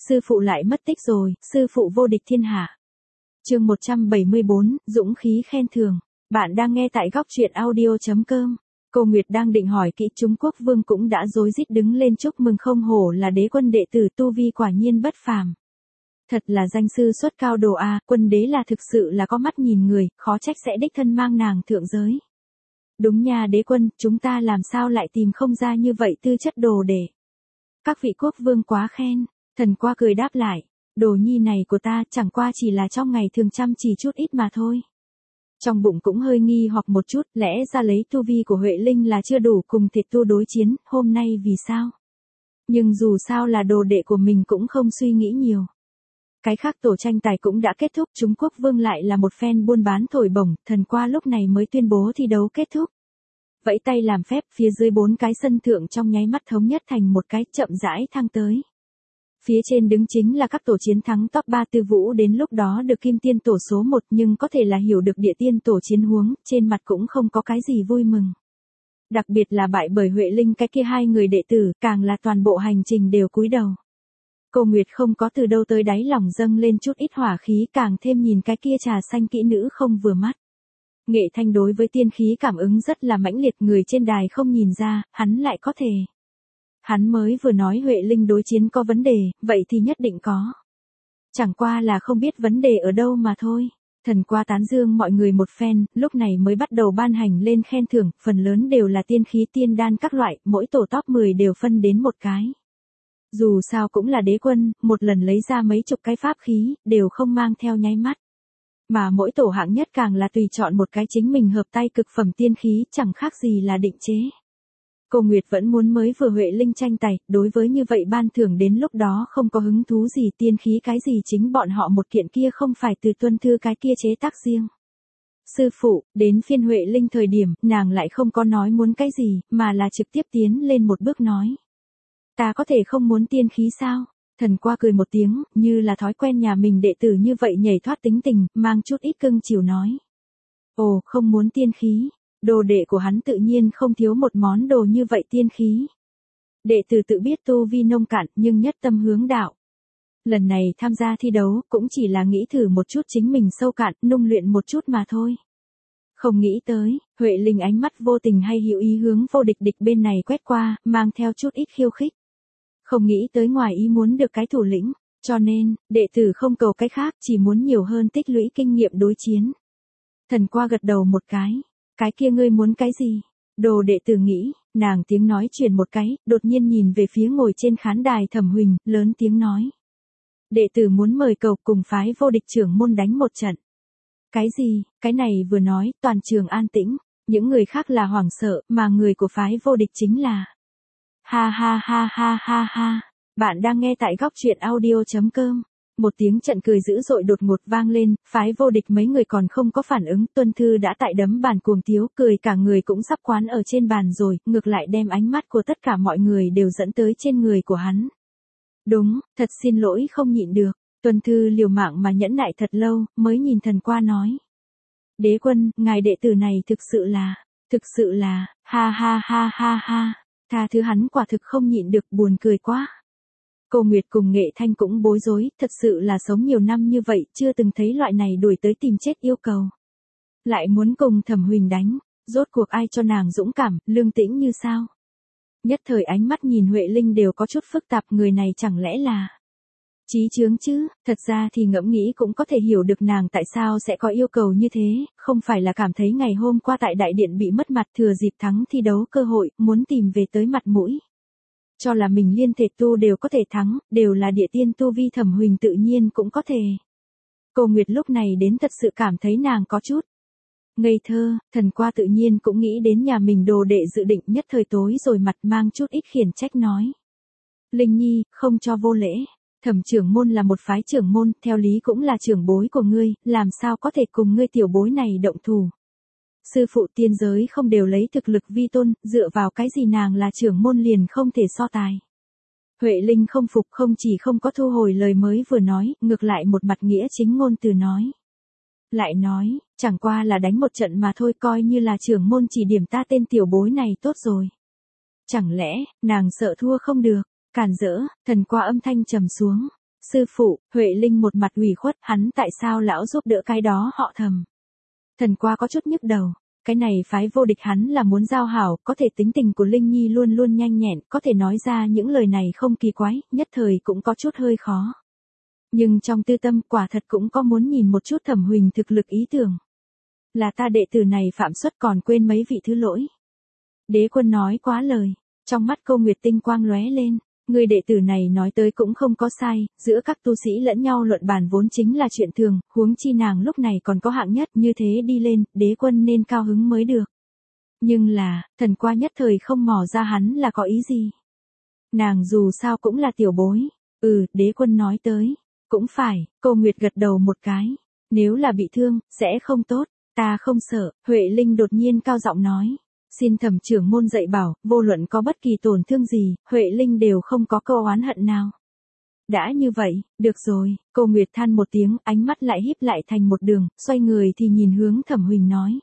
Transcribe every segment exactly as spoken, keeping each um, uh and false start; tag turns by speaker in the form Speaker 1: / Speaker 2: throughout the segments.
Speaker 1: sư phụ lại mất tích rồi, sư phụ vô địch thiên hạ. Chương một trăm bảy mươi bốn, dũng khí khen thưởng. Bạn đang nghe tại góc truyện audio chấm com. Cô Nguyệt đang định hỏi kỹ, Trung Quốc Vương cũng đã rối rít đứng lên chúc mừng, không hổ là đế quân đệ tử, tu vi quả nhiên bất phàm. Thật là danh sư xuất cao đồ a, quân đế là thực sự là có mắt nhìn người, khó trách sẽ đích thân mang nàng thượng giới. Đúng nha đế quân, chúng ta làm sao lại tìm không ra như vậy tư chất đồ để. Các vị quốc vương quá khen, thần qua cười đáp lại, đồ nhi này của ta chẳng qua chỉ là trong ngày thường chăm chỉ chút ít mà thôi. Trong bụng cũng hơi nghi hoặc một chút, lẽ ra lấy tu vi của Huệ Linh là chưa đủ cùng Thiệt Tu đối chiến, hôm nay vì sao? Nhưng dù sao là đồ đệ của mình cũng không suy nghĩ nhiều. Cái khác tổ tranh tài cũng đã kết thúc, Trung Quốc Vương lại là một phen buôn bán thổi bổng, thần qua lúc này mới tuyên bố thi đấu kết thúc. Vẫy tay làm phép, phía dưới bốn cái sân thượng trong nháy mắt thống nhất thành một cái, chậm rãi thăng tới. Phía trên đứng chính là các tổ chiến thắng top ba Tư Vũ đến lúc đó được kim tiên tổ số một, nhưng có thể là hiểu được địa tiên tổ chiến huống, trên mặt cũng không có cái gì vui mừng. Đặc biệt là bại bởi Huệ Linh cái kia hai người đệ tử, càng là toàn bộ hành trình đều cúi đầu. Cô Nguyệt không có từ đâu tới đáy lòng dâng lên chút ít hỏa khí, càng thêm nhìn cái kia trà xanh kỹ nữ không vừa mắt. Nghệ Thanh đối với tiên khí cảm ứng rất là mãnh liệt, người trên đài không nhìn ra, hắn lại có thể. Hắn mới vừa nói Huệ Linh đối chiến có vấn đề, vậy thì nhất định có. Chẳng qua là không biết vấn đề ở đâu mà thôi. Thần qua tán dương mọi người một phen, lúc này mới bắt đầu ban hành lên khen thưởng, phần lớn đều là tiên khí tiên đan các loại, mỗi tổ top mười đều phân đến một cái. Dù sao cũng là đế quân, một lần lấy ra mấy chục cái pháp khí, đều không mang theo nháy mắt. Mà mỗi tổ hạng nhất càng là tùy chọn một cái chính mình hợp tay cực phẩm tiên khí, chẳng khác gì là định chế. Cô Nguyệt vẫn muốn mới vừa Huệ Linh tranh tài, đối với như vậy ban thưởng đến lúc đó không có hứng thú gì, tiên khí cái gì chính bọn họ một kiện kia không phải từ tuân thư cái kia chế tác riêng. Sư phụ, đến phiên Huệ Linh thời điểm, nàng lại không có nói muốn cái gì, mà là trực tiếp tiến lên một bước nói. Ta có thể không muốn tiên khí sao? Thần qua cười một tiếng, như là thói quen nhà mình đệ tử như vậy nhảy thoát tính tình, mang chút ít cưng chiều nói. Ồ, không muốn tiên khí. Đồ đệ của hắn tự nhiên không thiếu một món đồ như vậy tiên khí. Đệ tử tự biết tu vi nông cạn nhưng nhất tâm hướng đạo. Lần này tham gia thi đấu cũng chỉ là nghĩ thử một chút chính mình sâu cạn, nung luyện một chút mà thôi. Không nghĩ tới, Huệ Linh ánh mắt vô tình hay hữu ý hướng vô địch địch bên này quét qua, mang theo chút ít khiêu khích. Không nghĩ tới ngoài ý muốn được cái thủ lĩnh, cho nên, đệ tử không cầu cái khác, chỉ muốn nhiều hơn tích lũy kinh nghiệm đối chiến. Thần qua gật đầu một cái. Cái kia ngươi muốn cái gì? Đồ đệ tử nghĩ, nàng tiếng nói truyền một cái, đột nhiên nhìn về phía ngồi trên khán đài Thẩm Huỳnh, lớn tiếng nói. Đệ tử muốn mời cầu cùng phái vô địch trưởng môn đánh một trận. Cái gì? Cái này vừa nói, toàn trường an tĩnh, những người khác là hoảng sợ, mà người của phái vô địch chính là. Ha ha ha ha ha ha, bạn đang nghe tại góc truyện audio chấm com. Một tiếng trận cười dữ dội đột ngột vang lên, phái vô địch mấy người còn không có phản ứng, tuân thư đã tại đấm bàn cuồng tiếu, cười cả người cũng sắp quán ở trên bàn rồi, ngược lại đem ánh mắt của tất cả mọi người đều dẫn tới trên người của hắn. Đúng, thật xin lỗi không nhịn được, tuân thư liều mạng mà nhẫn nại thật lâu, mới nhìn thần qua nói. Đế quân, ngài đệ tử này thực sự là, thực sự là, ha ha ha ha ha, tha thứ hắn quả thực không nhịn được, buồn cười quá. Cô Nguyệt cùng Nghệ Thanh cũng bối rối, thật sự là sống nhiều năm như vậy, chưa từng thấy loại này đuổi tới tìm chết yêu cầu. Lại muốn cùng Thẩm Huỳnh đánh, rốt cuộc ai cho nàng dũng cảm, lương tĩnh như sao? Nhất thời ánh mắt nhìn Huệ Linh đều có chút phức tạp, người này chẳng lẽ là chí chướng chứ? Thật ra thì ngẫm nghĩ cũng có thể hiểu được nàng tại sao sẽ có yêu cầu như thế, không phải là cảm thấy ngày hôm qua tại đại điện bị mất mặt thừa dịp thắng thi đấu cơ hội, muốn tìm về tới mặt mũi. Cho là mình liên thể tu đều có thể thắng, đều là địa tiên tu vi Thẩm Huỳnh tự nhiên cũng có thể. Cô Nguyệt lúc này đến thật sự cảm thấy nàng có chút ngây thơ, thần qua tự nhiên cũng nghĩ đến nhà mình đồ đệ dự định, nhất thời tối rồi mặt mang chút ít khiển trách nói. Linh Nhi, không cho vô lễ, Thẩm trưởng môn là một phái trưởng môn, theo lý cũng là trưởng bối của ngươi, làm sao có thể cùng ngươi tiểu bối này động thủ. Sư phụ tiên giới không đều lấy thực lực vi tôn, dựa vào cái gì nàng là trưởng môn liền không thể so tài. Huệ Linh không phục, không chỉ không có thu hồi lời mới vừa nói, ngược lại một mặt nghĩa chính ngôn từ nói. Lại nói, chẳng qua là đánh một trận mà thôi, coi như là trưởng môn chỉ điểm ta tên tiểu bối này tốt rồi. Chẳng lẽ, nàng sợ thua không được, cản rỡ, thần qua âm thanh trầm xuống. Sư phụ, Huệ Linh một mặt ủy khuất, hắn tại sao lão giúp đỡ cái đó họ Thẩm. Thần qua có chút nhức đầu. Cái này phái vô địch hắn là muốn giao hảo, có thể tính tình của Linh Nhi luôn luôn nhanh nhẹn, có thể nói ra những lời này không kỳ quái, nhất thời cũng có chút hơi khó. Nhưng trong tư tâm quả thật cũng có muốn nhìn một chút Thẩm Huỳnh thực lực ý tưởng. Là ta đệ tử này phạm suất còn quên mấy vị thứ lỗi. Đế quân nói quá lời, trong mắt Cô Nguyệt tinh quang lóe lên, người đệ tử này nói tới cũng không có sai, giữa các tu sĩ lẫn nhau luận bàn vốn chính là chuyện thường, huống chi nàng lúc này còn có hạng nhất, như thế đi lên, đế quân nên cao hứng mới được. Nhưng là, thần qua nhất thời không mò ra hắn là có ý gì. Nàng dù sao cũng là tiểu bối, ừ, đế quân nói tới, cũng phải, Cô Nguyệt gật đầu một cái, nếu là bị thương, sẽ không tốt, ta không sợ, Huệ Linh đột nhiên cao giọng nói. Xin Thẩm trưởng môn dạy bảo, vô luận có bất kỳ tổn thương gì, Huệ Linh đều không có câu oán hận nào. Đã như vậy, được rồi, Cô Nguyệt than một tiếng, ánh mắt lại híp lại thành một đường, xoay người thì nhìn hướng Thẩm Huỳnh nói.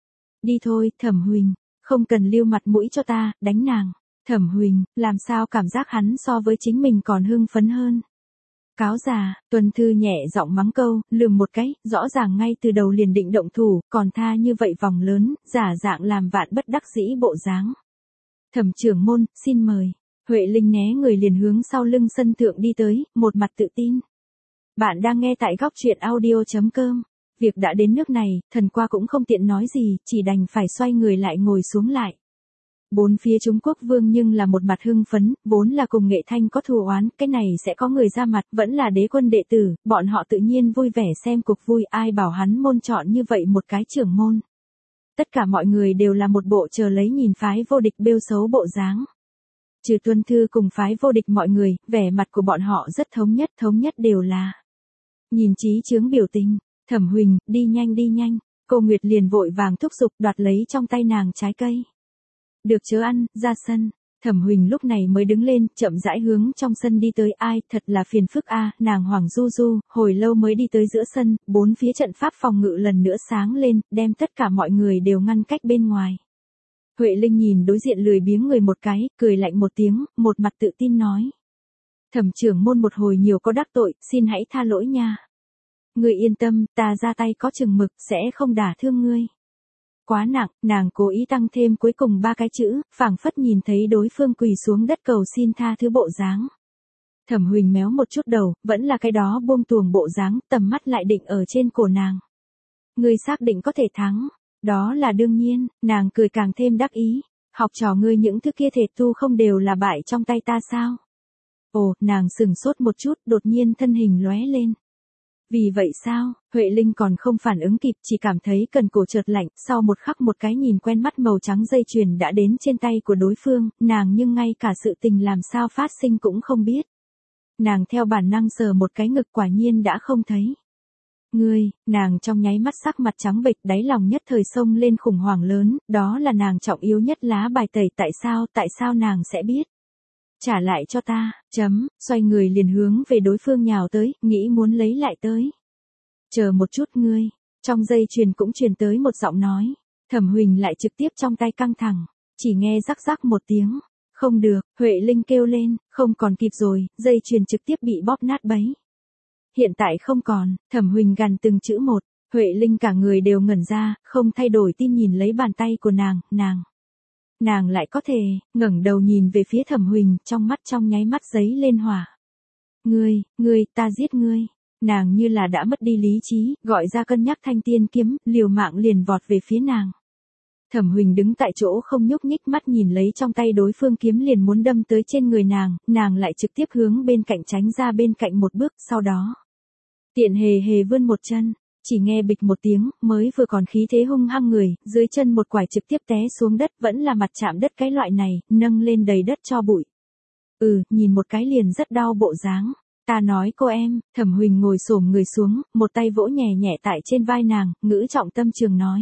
Speaker 1: Đi thôi, Thẩm Huỳnh, không cần lưu mặt mũi cho ta, đánh nàng. Thẩm Huỳnh, làm sao cảm giác hắn so với chính mình còn hưng phấn hơn. Cáo già, Tuần Thư nhẹ giọng mắng câu, lườm một cái, rõ ràng ngay từ đầu liền định động thủ, còn tha như vậy vòng lớn, giả dạng làm vạn bất đắc dĩ bộ dáng. Thẩm trưởng môn, xin mời. Huệ Linh né người liền hướng sau lưng sân thượng đi tới, một mặt tự tin. Bạn đang nghe tại góc truyện audio chấm com. Việc đã đến nước này, thần qua cũng không tiện nói gì, chỉ đành phải xoay người lại ngồi xuống lại. Bốn phía Trung Quốc Vương nhưng là một mặt hưng phấn, vốn là cùng Nghệ Thanh có thù oán, cái này sẽ có người ra mặt, vẫn là đế quân đệ tử, bọn họ tự nhiên vui vẻ xem cuộc vui, ai bảo hắn môn chọn như vậy một cái trưởng môn. Tất cả mọi người đều là một bộ chờ lấy nhìn phái vô địch bêu xấu bộ dáng. Trừ Tuân Thư cùng phái vô địch mọi người, vẻ mặt của bọn họ rất thống nhất, thống nhất đều là. Nhìn chí chướng biểu tình, Thẩm Huỳnh, đi nhanh đi nhanh, Cô Nguyệt liền vội vàng thúc giục đoạt lấy trong tay nàng trái cây. Được chớ ăn, ra sân. Thẩm Huỳnh lúc này mới đứng lên, chậm rãi hướng trong sân đi tới, ai, thật là phiền phức a, nàng hoảng du du, hồi lâu mới đi tới giữa sân, bốn phía trận pháp phòng ngự lần nữa sáng lên, đem tất cả mọi người đều ngăn cách bên ngoài. Huệ Linh nhìn đối diện lười biếng người một cái, cười lạnh một tiếng, một mặt tự tin nói. Thẩm trưởng môn một hồi nhiều có đắc tội, xin hãy tha lỗi nha. Ngươi yên tâm, ta ra tay có chừng mực, sẽ không đả thương ngươi. Quá nặng, nàng cố ý tăng thêm cuối cùng ba cái chữ, phảng phất nhìn thấy đối phương quỳ xuống đất cầu xin tha thứ bộ dáng. Thẩm Huỳnh méo một chút đầu, vẫn là cái đó buông tuồng bộ dáng, tầm mắt lại định ở trên cổ nàng. Ngươi xác định có thể thắng, đó là đương nhiên, nàng cười càng thêm đắc ý, học trò ngươi những thứ kia thể tu không đều là bại trong tay ta sao? Ồ, nàng sừng sốt một chút, đột nhiên thân hình lóe lên. Vì vậy sao, Huệ Linh còn không phản ứng kịp, chỉ cảm thấy cần cổ chợt lạnh, sau một khắc một cái nhìn quen mắt màu trắng dây chuyền đã đến trên tay của đối phương, nàng nhưng ngay cả sự tình làm sao phát sinh cũng không biết. Nàng theo bản năng sờ một cái ngực quả nhiên đã không thấy. Ngươi, nàng trong nháy mắt sắc mặt trắng bệch, đáy lòng nhất thời xông lên khủng hoảng lớn, đó là nàng trọng yếu nhất lá bài tẩy, tại sao, tại sao nàng sẽ biết. Trả lại cho ta, chấm, xoay người liền hướng về đối phương nhào tới, nghĩ muốn lấy lại tới. Chờ một chút ngươi, trong dây chuyền cũng truyền tới một giọng nói, Thẩm Huỳnh lại trực tiếp trong tay căng thẳng, chỉ nghe rắc rắc một tiếng, không được, Huệ Linh kêu lên, không còn kịp rồi, dây chuyền trực tiếp bị bóp nát bấy. Hiện tại không còn, Thẩm Huỳnh gằn từng chữ một, Huệ Linh cả người đều ngẩn ra, không thay đổi tin nhìn lấy bàn tay của nàng, nàng. Nàng lại có thể, ngẩng đầu nhìn về phía Thẩm Huỳnh, trong mắt trong nháy mắt giấy lên hỏa. Ngươi, ngươi, ta giết ngươi. Nàng như là đã mất đi lý trí, gọi ra cân nhắc thanh tiên kiếm, liều mạng liền vọt về phía nàng. Thẩm Huỳnh đứng tại chỗ không nhúc nhích, mắt nhìn lấy trong tay đối phương kiếm liền muốn đâm tới trên người nàng, nàng lại trực tiếp hướng bên cạnh tránh ra bên cạnh một bước, sau đó. Tiện hề hề vươn một chân. Chỉ nghe bịch một tiếng, mới vừa còn khí thế hung hăng người, dưới chân một quải trực tiếp té xuống đất, vẫn là mặt chạm đất cái loại này, nâng lên đầy đất cho bụi. Ừ, nhìn một cái liền rất đau bộ dáng. Ta nói cô em, Thẩm Huỳnh ngồi xổm người xuống, một tay vỗ nhẹ nhẹ tại trên vai nàng, ngữ trọng tâm trường nói.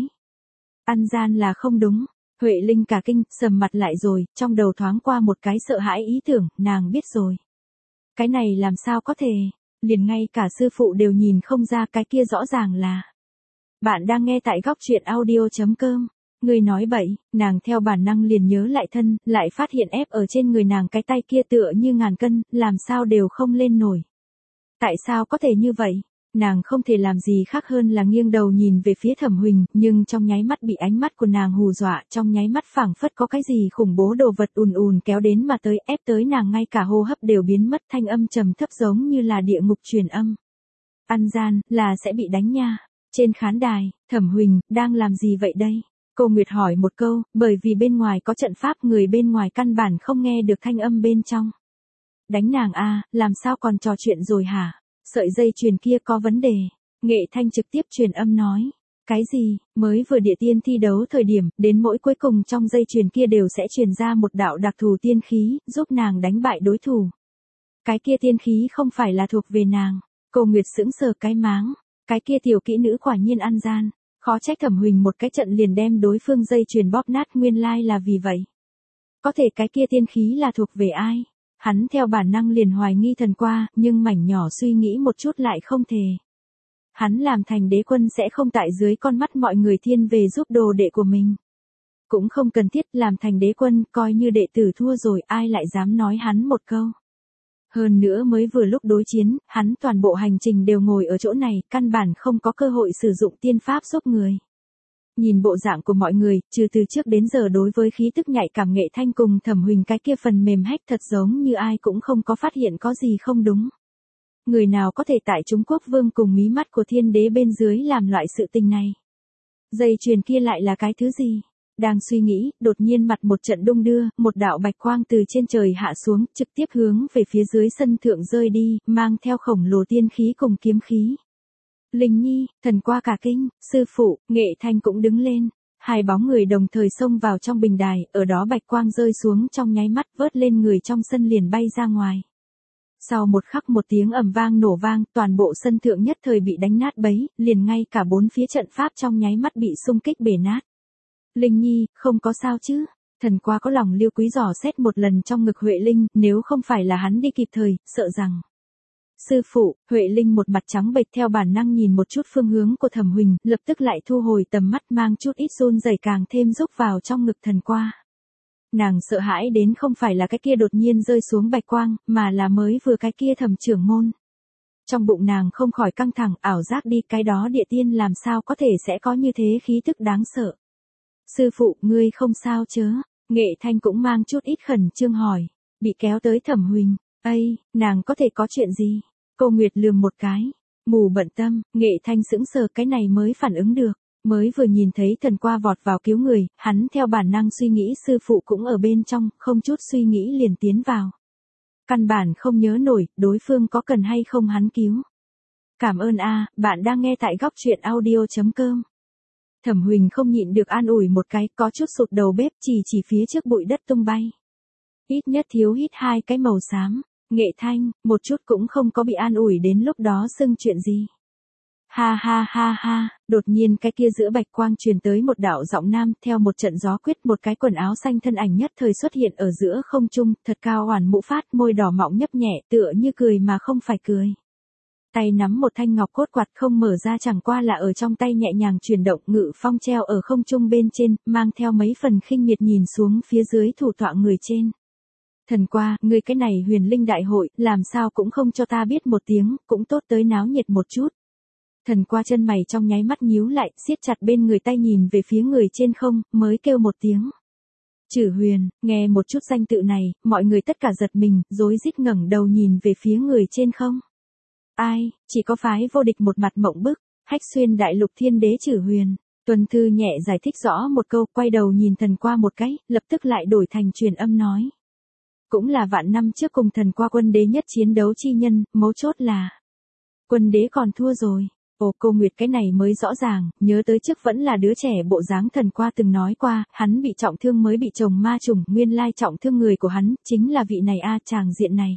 Speaker 1: Ăn gian là không đúng. Huệ Linh cả kinh, sầm mặt lại rồi, trong đầu thoáng qua một cái sợ hãi ý tưởng, nàng biết rồi. Cái này làm sao có thể, liền ngay cả sư phụ đều nhìn không ra, cái kia rõ ràng là. Bạn đang nghe tại góc truyện audio chấm com. Người nói bậy, nàng theo bản năng liền nhớ lại thân, lại phát hiện ép ở trên người nàng cái tay kia tựa như ngàn cân, làm sao đều không lên nổi. Tại sao có thể như vậy? Nàng không thể làm gì khác hơn là nghiêng đầu nhìn về phía Thẩm Huỳnh, nhưng trong nháy mắt bị ánh mắt của nàng hù dọa, trong nháy mắt phảng phất có cái gì khủng bố đồ vật ùn ùn kéo đến mà tới, ép tới nàng ngay cả hô hấp đều biến mất, thanh âm trầm thấp giống như là địa ngục truyền âm. Ăn gian, là sẽ bị đánh nha. Trên khán đài, Thẩm Huỳnh, đang làm gì vậy đây? Cô Nguyệt hỏi một câu, bởi vì bên ngoài có trận pháp, người bên ngoài căn bản không nghe được thanh âm bên trong. Đánh nàng a, làm sao còn trò chuyện rồi hả? Sợi dây chuyền kia có vấn đề. Nghệ Thanh trực tiếp truyền âm nói. Cái gì? Mới vừa địa tiên thi đấu thời điểm, đến mỗi cuối cùng trong dây chuyền kia đều sẽ truyền ra một đạo đặc thù tiên khí, giúp nàng đánh bại đối thủ. Cái kia tiên khí không phải là thuộc về nàng. Cô Nguyệt sững sờ cái máng. Cái kia tiểu kỹ nữ quả nhiên ăn gian. Khó trách Thẩm Huỳnh một cái trận liền đem đối phương dây chuyền bóp nát, nguyên lai là vì vậy. Có thể cái kia tiên khí là thuộc về ai? Hắn theo bản năng liền hoài nghi Thần Qua, nhưng mảnh nhỏ suy nghĩ một chút lại không thể. Hắn làm thành đế quân sẽ không tại dưới con mắt mọi người thiên về giúp đồ đệ của mình. Cũng không cần thiết, làm thành đế quân, coi như đệ tử thua rồi, ai lại dám nói hắn một câu. Hơn nữa mới vừa lúc đối chiến, hắn toàn bộ hành trình đều ngồi ở chỗ này, căn bản không có cơ hội sử dụng tiên pháp giúp người. Nhìn bộ dạng của mọi người, trừ từ trước đến giờ đối với khí tức nhạy cảm Nghệ Thanh cùng Thẩm Huỳnh cái kia phần mềm hách thật giống như ai cũng không có phát hiện có gì không đúng. Người nào có thể tại Trung Quốc Vương cùng mí mắt của thiên đế bên dưới làm loại sự tình này? Dây chuyền kia lại là cái thứ gì? Đang suy nghĩ, đột nhiên mặt một trận đung đưa, một đạo bạch quang từ trên trời hạ xuống, trực tiếp hướng về phía dưới sân thượng rơi đi, mang theo khổng lồ tiên khí cùng kiếm khí. Linh Nhi, Thần Qua cả kinh, sư phụ, Nghệ Thanh cũng đứng lên. Hai bóng người đồng thời xông vào trong bình đài, ở đó bạch quang rơi xuống trong nháy mắt vớt lên người trong sân liền bay ra ngoài. Sau một khắc một tiếng ầm vang nổ vang, toàn bộ sân thượng nhất thời bị đánh nát bấy, liền ngay cả bốn phía trận pháp trong nháy mắt bị xung kích bể nát. Linh Nhi, không có sao chứ? Thần Qua có lòng liêu quý dò xét một lần trong ngực Huệ Linh, nếu không phải là hắn đi kịp thời, sợ rằng. Sư phụ, Huệ Linh một mặt trắng bệch theo bản năng nhìn một chút phương hướng của Thẩm Huỳnh, lập tức lại thu hồi tầm mắt mang chút ít run rẩy càng thêm rúc vào trong ngực Thần Qua. Nàng sợ hãi đến không phải là cái kia đột nhiên rơi xuống bạch quang, mà là mới vừa cái kia Thẩm trưởng môn. Trong bụng nàng không khỏi căng thẳng, ảo giác đi, cái đó địa tiên làm sao có thể sẽ có như thế khí tức đáng sợ. Sư phụ, ngươi không sao chớ? Nghệ Thanh cũng mang chút ít khẩn trương hỏi. Bị kéo tới Thẩm Huỳnh. Ây, nàng có thể có chuyện gì? Cô Nguyệt lườm một cái. Mù bận tâm, Nghệ Thanh sững sờ cái này mới phản ứng được. Mới vừa nhìn thấy Thần Qua vọt vào cứu người, hắn theo bản năng suy nghĩ sư phụ cũng ở bên trong, không chút suy nghĩ liền tiến vào. Căn bản không nhớ nổi, đối phương có cần hay không hắn cứu. Cảm ơn a, bạn đang nghe tại góc truyện audio chấm com. Thẩm Huỳnh không nhịn được an ủi một cái, có chút sụt đầu bếp, chỉ chỉ phía trước bụi đất tung bay. Ít nhất thiếu hít hai cái màu xám. Nghệ Thanh, một chút cũng không có bị an ủi đến lúc đó xưng chuyện gì. Ha ha ha ha, đột nhiên cái kia giữa bạch quang truyền tới một đạo giọng nam, theo một trận gió quyết một cái quần áo xanh thân ảnh nhất thời xuất hiện ở giữa không trung, thật cao oản mũ phát, môi đỏ mọng nhấp nhẹ, tựa như cười mà không phải cười. Tay nắm một thanh ngọc cốt quạt không mở ra, chẳng qua là ở trong tay nhẹ nhàng chuyển động, ngự phong treo ở không trung bên trên, mang theo mấy phần khinh miệt nhìn xuống phía dưới thủ tọa người trên. Thần Qua, người cái này huyền linh đại hội, làm sao cũng không cho ta biết một tiếng, cũng tốt tới náo nhiệt một chút. Thần Qua chân mày trong nháy mắt nhíu lại, siết chặt bên người tay nhìn về phía người trên không, mới kêu một tiếng. Chử Huyền, nghe một chút danh tự này, mọi người tất cả giật mình, rối rít ngẩng đầu nhìn về phía người trên không. Ai, chỉ có phái vô địch một mặt mộng bức, Hách Xuyên đại lục thiên đế Chử Huyền. Tuần Thư nhẹ giải thích rõ một câu, quay đầu nhìn Thần Qua một cái, lập tức lại đổi thành truyền âm nói. Cũng là vạn năm trước cùng Thần Qua quân đế nhất chiến đấu chi nhân, mấu chốt là. Quân đế còn thua rồi. Ồ, cô Nguyệt cái này mới rõ ràng, nhớ tới trước vẫn là đứa trẻ bộ dáng Thần Qua từng nói qua, hắn bị trọng thương mới bị chồng ma trùng, nguyên lai trọng thương người của hắn, chính là vị này a, chàng diện này.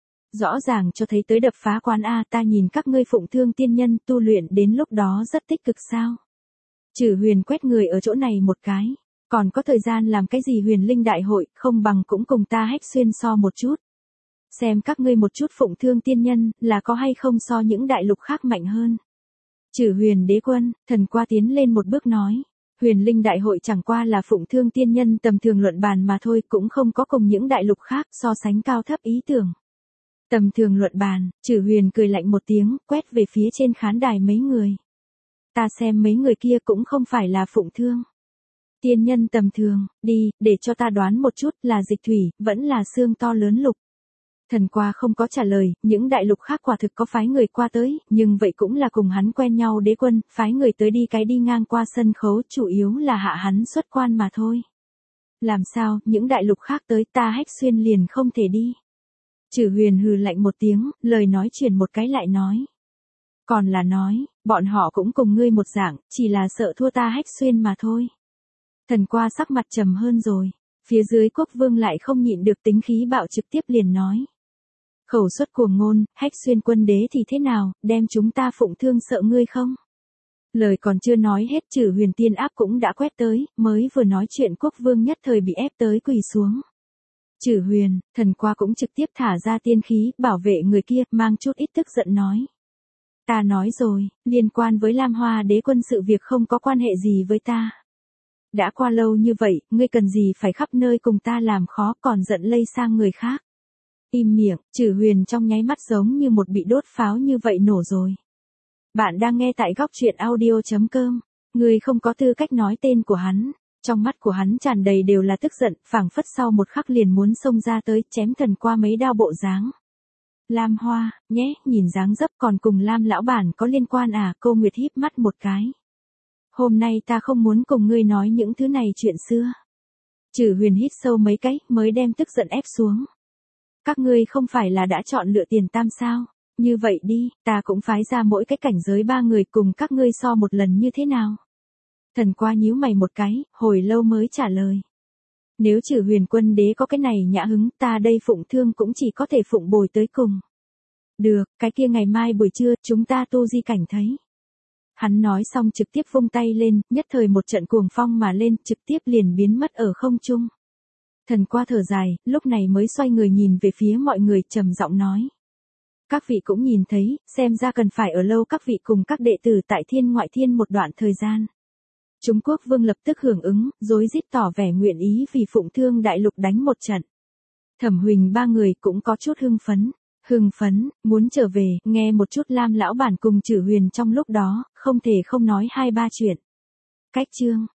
Speaker 1: Rõ ràng cho thấy tới đập phá quán a, ta nhìn các ngươi phụng thương tiên nhân tu luyện đến lúc đó rất tích cực sao. Chử Huyền quét người ở chỗ này một cái, còn có thời gian làm cái gì huyền linh đại hội, không bằng cũng cùng ta Hách Xuyên so một chút. Xem các ngươi một chút phụng thương tiên nhân, là có hay không so những đại lục khác mạnh hơn. Chử Huyền đế quân, Thần Qua tiến lên một bước nói. Huyền linh đại hội chẳng qua là phụng thương tiên nhân tầm thường luận bàn mà thôi, cũng không có cùng những đại lục khác so sánh cao thấp ý tưởng. Tầm thường luận bàn, Trử Huyền cười lạnh một tiếng, quét về phía trên khán đài mấy người. Ta xem mấy người kia cũng không phải là phụng thương. Tiên nhân tầm thường, đi, để cho ta đoán một chút là dịch thủy, vẫn là xương to lớn lục. Thần qua không có trả lời, những đại lục khác quả thực có phái người qua tới, nhưng vậy cũng là cùng hắn quen nhau đế quân, phái người tới đi cái đi ngang qua sân khấu, chủ yếu là hạ hắn xuất quan mà thôi. Làm sao, những đại lục khác tới ta Hách Xuyên liền không thể đi. Trử Huyền hừ lạnh một tiếng, lời nói chuyển một cái lại nói. Còn là nói, bọn họ cũng cùng ngươi một dạng, chỉ là sợ thua ta Hách Xuyên mà thôi. Thần qua sắc mặt trầm hơn rồi, phía dưới quốc vương lại không nhịn được tính khí bạo trực tiếp liền nói. Khẩu xuất cuồng ngôn, Hách Xuyên quân đế thì thế nào, đem chúng ta phụng thương sợ ngươi không? Lời còn chưa nói hết Trử Huyền tiên áp cũng đã quét tới, mới vừa nói chuyện quốc vương nhất thời bị ép tới quỳ xuống. Trử Huyền, thần qua cũng trực tiếp thả ra tiên khí, bảo vệ người kia, mang chút ít tức giận nói. Ta nói rồi, liên quan với Lam Hoa đế quân sự việc không có quan hệ gì với ta. Đã qua lâu như vậy, ngươi cần gì phải khắp nơi cùng ta làm khó còn giận lây sang người khác. Im miệng, Trử Huyền trong nháy mắt giống như một bị đốt pháo như vậy nổ rồi. Bạn đang nghe tại góc truyện audio.com, ngươi không có tư cách nói tên của hắn. Trong mắt của hắn tràn đầy đều là tức giận, phảng phất sau một khắc liền muốn xông ra tới chém thần qua mấy đao bộ dáng. Lam Hoa, nhé, nhìn dáng dấp còn cùng Lam lão bản có liên quan à, cô Nguyệt híp mắt một cái. Hôm nay ta không muốn cùng ngươi nói những thứ này chuyện xưa. Trử Huyền hít sâu mấy cái, mới đem tức giận ép xuống. Các ngươi không phải là đã chọn lựa tiền tam sao, như vậy đi, ta cũng phái ra mỗi cái cảnh giới ba người cùng các ngươi so một lần như thế nào. Thần qua nhíu mày một cái, hồi lâu mới trả lời. Nếu Trử Huyền quân đế có cái này nhã hứng, ta đây phụng thương cũng chỉ có thể phụng bồi tới cùng. Được, cái kia ngày mai buổi trưa, chúng ta tu di cảnh thấy. Hắn nói xong trực tiếp vung tay lên, nhất thời một trận cuồng phong mà lên, trực tiếp liền biến mất ở không trung. Thần qua thở dài, lúc này mới xoay người nhìn về phía mọi người, trầm giọng nói. Các vị cũng nhìn thấy, xem ra cần phải ở lâu các vị cùng các đệ tử tại thiên ngoại thiên một đoạn thời gian. Trung Quốc vương lập tức hưởng ứng, rối rít tỏ vẻ nguyện ý vì phụng thương đại lục đánh một trận. Thẩm Huỳnh ba người cũng có chút hưng phấn. Hưng phấn, muốn trở về, nghe một chút Lam lão bản cùng Trử Huyền trong lúc đó, không thể không nói hai ba chuyện. Cách chương,